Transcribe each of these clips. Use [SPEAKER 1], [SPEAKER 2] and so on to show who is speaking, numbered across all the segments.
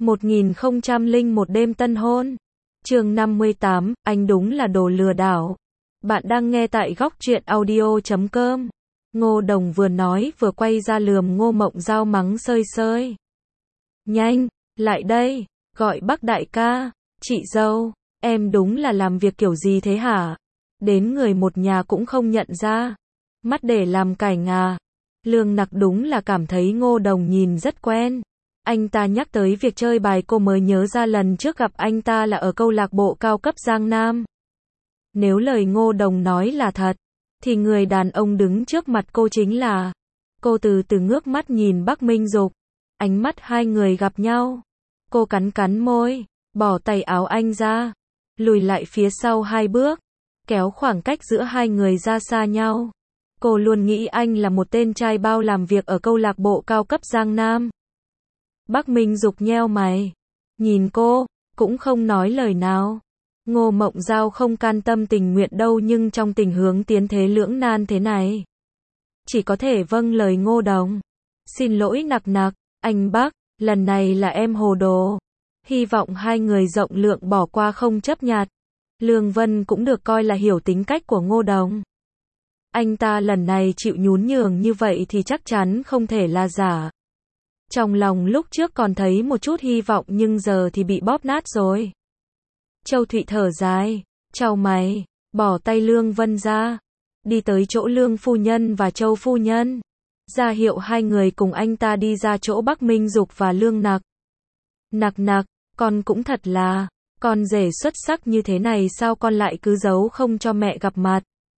[SPEAKER 1] 1001 đêm tân hôn. Chương 58, anh đúng là đồ lừa đảo. Bạn đang nghe tại góc truyện audio.com. Ngô Đồng vừa nói vừa quay ra lườm Ngô Mộng Giao mắng sơi sơi. Nhanh, lại đây, gọi bác đại ca, chị dâu, em đúng là làm việc kiểu gì thế hả? Đến người một nhà cũng không nhận ra. Mắt để làm cảnh à? Lương Nặc đúng là cảm thấy Ngô Đồng nhìn rất quen. Anh ta nhắc tới việc chơi bài cô mới nhớ ra lần trước gặp anh ta là ở câu lạc bộ cao cấp Giang Nam. Nếu lời Ngô Đồng nói là thật, thì người đàn ông đứng trước mặt cô chính là... Cô từ từ ngước mắt nhìn Bắc Minh Dục. Ánh mắt hai người gặp nhau. Cô cắn cắn môi, bỏ tay áo anh ra, lùi lại phía sau 2 bước, kéo khoảng cách giữa hai người ra xa nhau. Cô luôn nghĩ anh là một tên trai bao làm việc ở câu lạc bộ cao cấp Giang Nam. Bắc Minh Dục nheo mày, nhìn cô, cũng không nói lời nào. Ngô Mộng Giao không can tâm tình nguyện đâu, nhưng trong tình huống tiến thế lưỡng nan thế này, chỉ có thể vâng lời Ngô Đồng. Xin lỗi Nặc Nặc, anh Bắc, lần này là em hồ đồ. Hy vọng hai người rộng lượng bỏ qua không chấp nhặt. Lương Vân cũng được coi là hiểu tính cách của Ngô Đồng. Anh ta lần này chịu nhún nhường như vậy thì chắc chắn không thể là giả. Trong lòng lúc trước còn thấy một chút hy vọng nhưng giờ thì bị bóp nát rồi. Châu Thụy thở dài, chau mày, bỏ tay Lương Vân ra, đi tới chỗ Lương phu nhân và Châu phu nhân, ra hiệu hai người cùng anh ta đi ra chỗ Bắc Minh Dục và Lương Nặc. Nặc Nặc, con cũng thật là, con rể xuất sắc như thế này sao con lại cứ giấu không cho mẹ gặp mặt.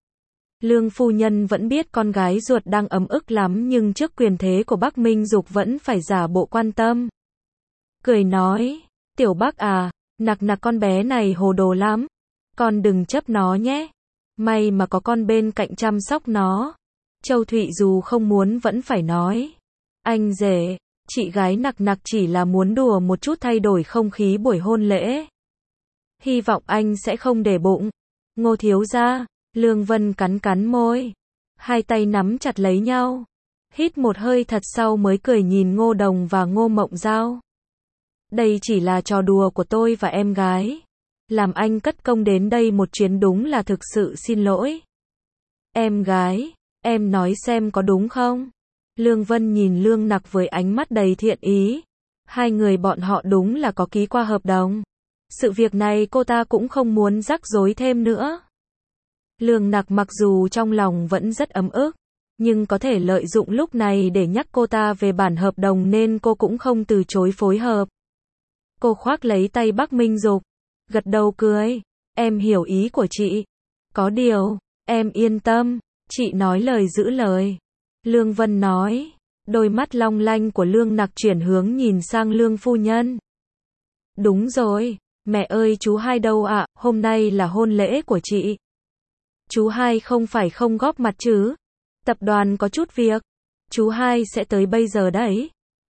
[SPEAKER 1] Lương phu nhân vẫn biết con gái ruột đang ấm ức lắm nhưng trước quyền thế của Bắc Minh Dục vẫn phải giả bộ quan tâm. Cười nói, tiểu Bắc à, Nặc Nặc con bé này hồ đồ lắm, con đừng chấp nó nhé. May mà có con bên cạnh chăm sóc nó. Châu Thụy dù không muốn vẫn phải nói, anh rể, chị gái Nặc Nặc chỉ là muốn đùa một chút thay đổi không khí buổi hôn lễ. Hy vọng anh sẽ không để bụng. Ngô thiếu gia. Lương Vân cắn cắn môi, hai tay nắm chặt lấy nhau, hít một hơi thật sâu mới cười nhìn Ngô Đồng và Ngô Mộng Giao. Đây chỉ là trò đùa của tôi và em gái. Làm anh cất công đến đây một chuyến đúng là thực sự xin lỗi. Em gái, em nói xem có đúng không? Lương Vân nhìn Lương Nặc với ánh mắt đầy thiện ý. Hai người bọn họ đúng là có ký qua hợp đồng. Sự việc này cô ta cũng không muốn rắc rối thêm nữa. Lương Nặc mặc dù trong lòng vẫn rất ấm ức, nhưng có thể lợi dụng lúc này để nhắc cô ta về bản hợp đồng nên cô cũng không từ chối phối hợp. Cô khoác lấy tay Bắc Minh Dục, gật đầu cười, em hiểu ý của chị. Có điều, em yên tâm, chị nói lời giữ lời. Lương Vân nói, đôi mắt long lanh của Lương Nặc chuyển hướng nhìn sang Lương phu nhân. Đúng rồi, mẹ ơi chú hai đâu ạ, hôm nay là hôn lễ của chị. Chú hai không phải không góp mặt chứ? Tập đoàn có chút việc. Chú hai sẽ tới bây giờ đấy.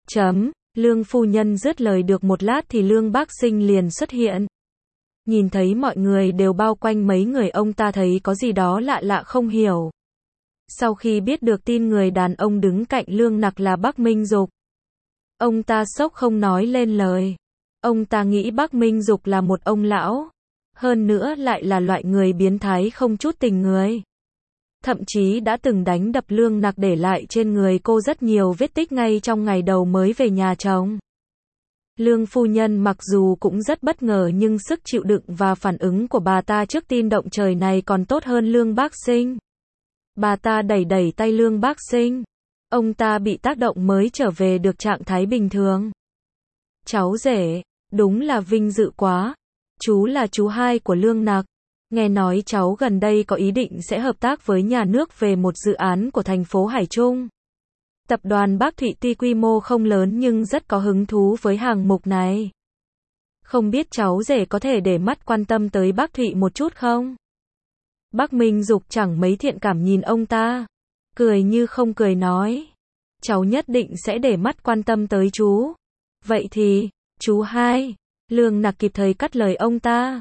[SPEAKER 1] Lương phu nhân dứt lời được một lát thì Lương Bác Sinh liền xuất hiện. Nhìn thấy mọi người đều bao quanh mấy người ông ta thấy có gì đó lạ lạ không hiểu. Sau khi biết được tin người đàn ông đứng cạnh Lương Nặc là Bắc Minh Dục, ông ta sốc không nói lên lời. Ông ta nghĩ Bắc Minh Dục là một ông lão. Hơn nữa lại là loại người biến thái không chút tình người. Thậm chí đã từng đánh đập Lương Nặc để lại trên người cô rất nhiều vết tích ngay trong ngày đầu mới về nhà chồng. Lương phu nhân mặc dù cũng rất bất ngờ nhưng sức chịu đựng và phản ứng của bà ta trước tin động trời này còn tốt hơn Lương Bác Sinh. Bà ta đẩy đẩy tay Lương Bác Sinh. Ông ta bị tác động mới trở về được trạng thái bình thường. Cháu rể, đúng là vinh dự quá. Chú là chú hai của Lương Nặc. Nghe nói cháu gần đây có ý định sẽ hợp tác với nhà nước về một dự án của thành phố Hải Trung. Tập đoàn Bắc Thụy tuy quy mô không lớn nhưng rất có hứng thú với hàng mục này. Không biết cháu rể có thể để mắt quan tâm tới Bắc Thụy một chút không? Bắc Minh Dục chẳng mấy thiện cảm nhìn ông ta. Cười như không cười nói. Cháu nhất định sẽ để mắt quan tâm tới chú. Vậy thì, chú hai. Lương Nặc kịp thời cắt lời ông ta.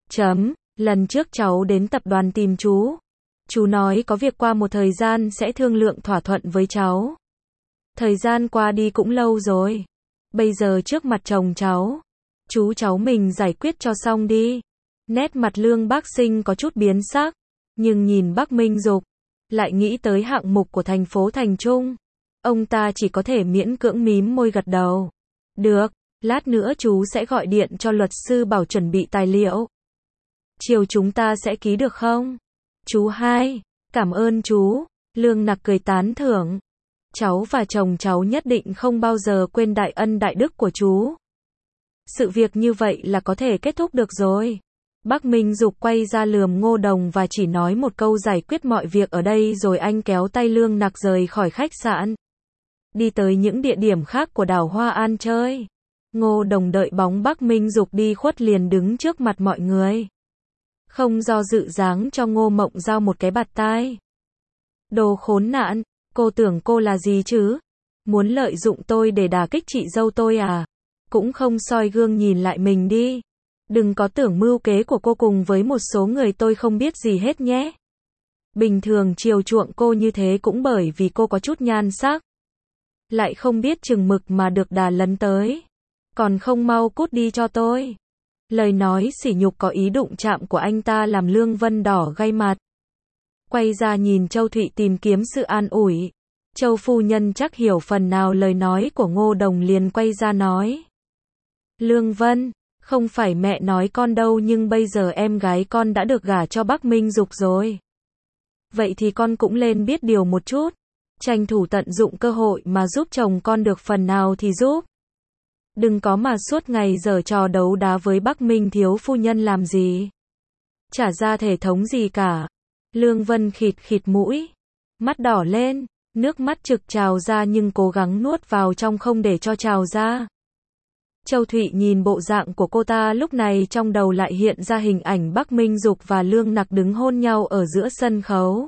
[SPEAKER 1] Lần trước cháu đến tập đoàn tìm chú. Chú nói có việc qua một thời gian sẽ thương lượng thỏa thuận với cháu. Thời gian qua đi cũng lâu rồi. Bây giờ trước mặt chồng cháu, chú cháu mình giải quyết cho xong đi. Nét mặt Lương Bác Sinh có chút biến sắc, nhưng nhìn Bắc Minh Dục, lại nghĩ tới hạng mục của thành phố Thành Trung. Ông ta chỉ có thể miễn cưỡng mím môi gật đầu. Được, lát nữa chú sẽ gọi điện cho luật sư bảo chuẩn bị tài liệu. Chiều chúng ta sẽ ký được không? Chú hai, cảm ơn chú. Lương Nặc cười tán thưởng. Cháu và chồng cháu nhất định không bao giờ quên đại ân đại đức của chú. Sự việc như vậy là có thể kết thúc được rồi. Bắc Minh Dục quay ra lườm Ngô Đồng và chỉ nói một câu giải quyết mọi việc ở đây rồi anh kéo tay Lương Nặc rời khỏi khách sạn. Đi tới những địa điểm khác của đảo Hoa An chơi. Ngô Đồng đợi bóng Bắc Minh Dục đi khuất liền đứng trước mặt mọi người. Không do dự giáng cho Ngô Mộng Giao một cái bạt tai. Đồ khốn nạn, cô tưởng cô là gì chứ? Muốn lợi dụng tôi để đả kích chị dâu tôi à? Cũng không soi gương nhìn lại mình đi. Đừng có tưởng mưu kế của cô cùng với một số người tôi không biết gì hết nhé. Bình thường chiều chuộng cô như thế cũng bởi vì cô có chút nhan sắc. Lại không biết chừng mực mà được đà lấn tới. Còn không mau cút đi cho tôi. Lời nói sỉ nhục có ý đụng chạm của anh ta làm Lương Vân đỏ gay mặt. Quay ra nhìn Châu Thụy tìm kiếm sự an ủi. Châu phu nhân chắc hiểu phần nào lời nói của Ngô Đồng liền quay ra nói. Lương Vân, không phải mẹ nói con đâu nhưng bây giờ em gái con đã được gả cho Bắc Minh Dục rồi. Vậy thì con cũng lên biết điều một chút. Tranh thủ tận dụng cơ hội mà giúp chồng con được phần nào thì giúp. Đừng có mà suốt ngày giở trò đấu đá với Bắc Minh thiếu phu nhân làm gì. Chả ra thể thống gì cả. Lương Vân khịt khịt mũi. Mắt đỏ lên, nước mắt trực trào ra nhưng cố gắng nuốt vào trong không để cho trào ra. Châu Thụy nhìn bộ dạng của cô ta lúc này trong đầu lại hiện ra hình ảnh Bắc Minh Dục và Lương Nặc đứng hôn nhau ở giữa sân khấu.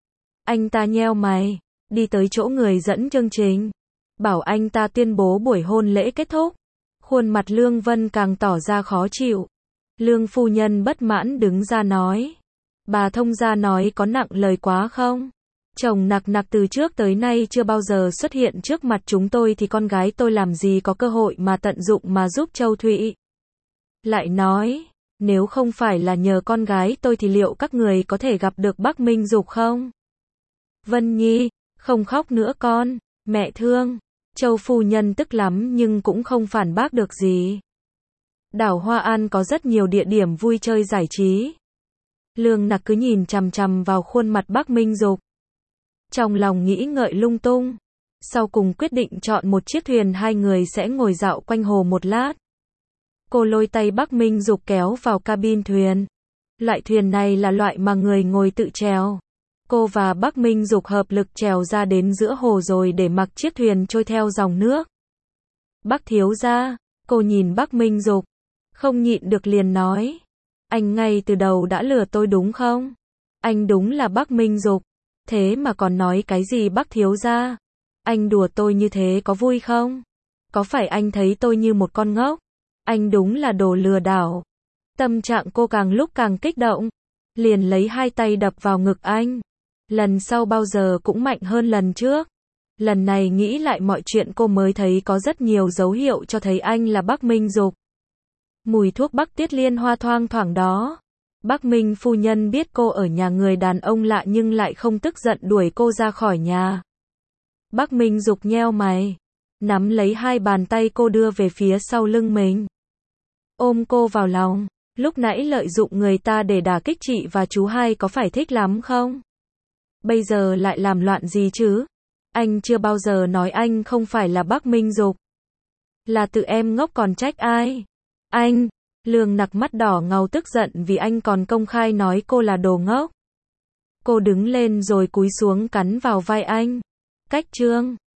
[SPEAKER 1] Anh ta nheo mày, đi tới chỗ người dẫn chương trình. Bảo anh ta tuyên bố buổi hôn lễ kết thúc. Khuôn mặt Lương Vân càng tỏ ra khó chịu. Lương phu nhân bất mãn đứng ra nói. Bà thông gia nói có nặng lời quá không? Chồng Nặc Nặc từ trước tới nay chưa bao giờ xuất hiện trước mặt chúng tôi thì con gái tôi làm gì có cơ hội mà tận dụng mà giúp Châu Thụy. Lại nói, nếu không phải là nhờ con gái tôi thì liệu các người có thể gặp được Bắc Minh Dục không? Vân Nhi, không khóc nữa con, mẹ thương. Châu phu nhân tức lắm nhưng cũng không phản bác được gì. Đảo Hoa An có rất nhiều địa điểm vui chơi giải trí. Lương Nặc cứ nhìn chằm chằm vào khuôn mặt Bắc Minh Dục. Trong lòng nghĩ ngợi lung tung. Sau cùng quyết định chọn một chiếc thuyền hai người sẽ ngồi dạo quanh hồ một lát. Cô lôi tay Bắc Minh Dục kéo vào cabin thuyền. Loại thuyền này là loại mà người ngồi tự chèo. Cô và Bắc Minh Dục hợp lực chèo ra đến giữa hồ rồi để mặc chiếc thuyền trôi theo dòng nước. Bắc thiếu gia, cô nhìn Bắc Minh Dục, không nhịn được liền nói. Anh ngay từ đầu đã lừa tôi đúng không? Anh đúng là Bắc Minh Dục. Thế mà còn nói cái gì Bắc thiếu gia? Anh đùa tôi như thế có vui không? Có phải anh thấy tôi như một con ngốc? Anh đúng là đồ lừa đảo. Tâm trạng cô càng lúc càng kích động. Liền lấy hai tay đập vào ngực anh. Lần sau bao giờ cũng mạnh hơn lần trước. Lần này nghĩ lại mọi chuyện cô mới thấy có rất nhiều dấu hiệu cho thấy anh là Bắc Minh Dục. Mùi thuốc Bắc Tiết Liên Hoa thoang thoảng đó. Bắc Minh phu nhân biết cô ở nhà người đàn ông lạ nhưng lại không tức giận đuổi cô ra khỏi nhà. Bắc Minh Dục nheo mày, nắm lấy hai bàn tay cô đưa về phía sau lưng mình. Ôm cô vào lòng, lúc nãy lợi dụng người ta để đả kích chị và chú hai có phải thích lắm không? Bây giờ lại làm loạn gì chứ? Anh chưa bao giờ nói anh không phải là Bắc Minh Dục. Là tự em ngốc còn trách ai? Anh, Lương Nặc mắt đỏ ngầu tức giận vì anh còn công khai nói cô là đồ ngốc. Cô đứng lên rồi cúi xuống cắn vào vai anh. Cách trương.